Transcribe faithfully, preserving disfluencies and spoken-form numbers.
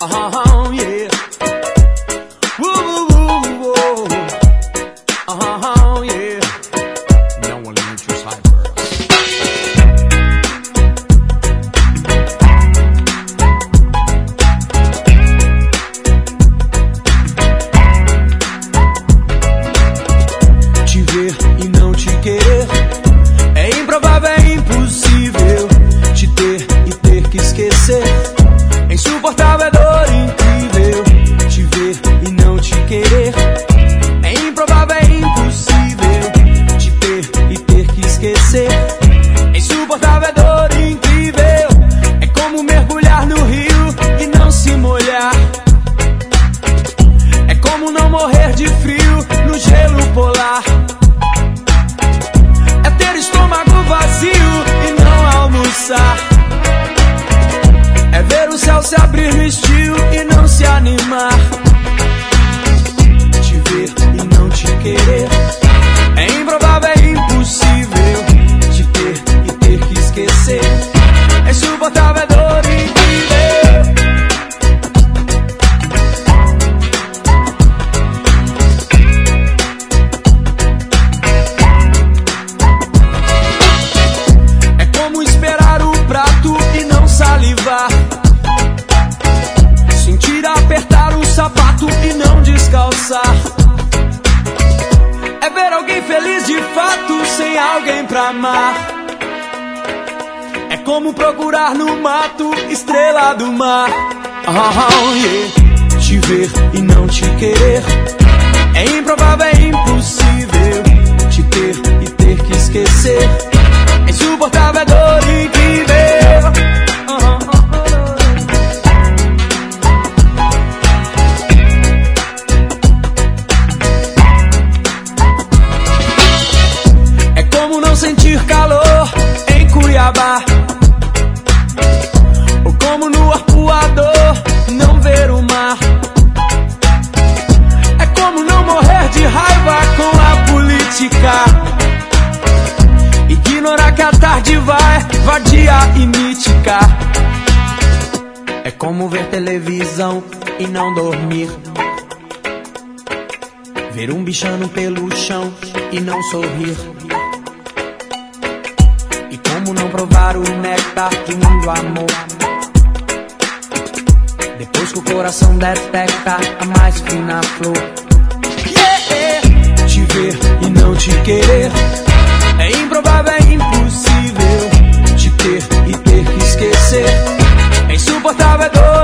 Uh-huh, yeah. Woo, woo, woo. Uh-huh, yeah. No one reaches hyper. Te ver e não te querer é improvável, é impossível. Te ter e ter que esquecer é insuportável, é dor incrível. Te ver e não te querer é improvável, é impossível. Te ter e ter que esquecer é insuportável, é dor incrível. É como mergulhar no rio e não se molhar. É como não morrer de frio no gelo polar. É ter estômago vazio e não almoçar. É ver o céu se abrir no estio e não se animar. Te ver e não te querer é improvável, é impossível. Te ter e ter que esquecer é insuportável, é dor incrível. É como esperar o prato e não salivar. Sentir apertar o sapato e não descalçar. É ver alguém feliz de fato sem alguém pra amar. É como procurar no mato estrela do mar. Oh, yeah. Te ver e não te querer é improvável, é impossível. Te ter e ter que esquecer é insuportável, é dor incrível. Oh, sentir calor em Cuiabá, ou como no arpoador não ver o mar. É como não morrer de raiva com a política, ignorar que a tarde vai vadia e mítica. É como ver televisão e não dormir, ver um bichano pelo chão e não sorrir. E como não provar o néctar de um amor, depois que o coração detecta a mais fina flor. Yeah! Te ver e não te querer é improvável, é impossível. Te ter e ter que esquecer é insuportável, é dor.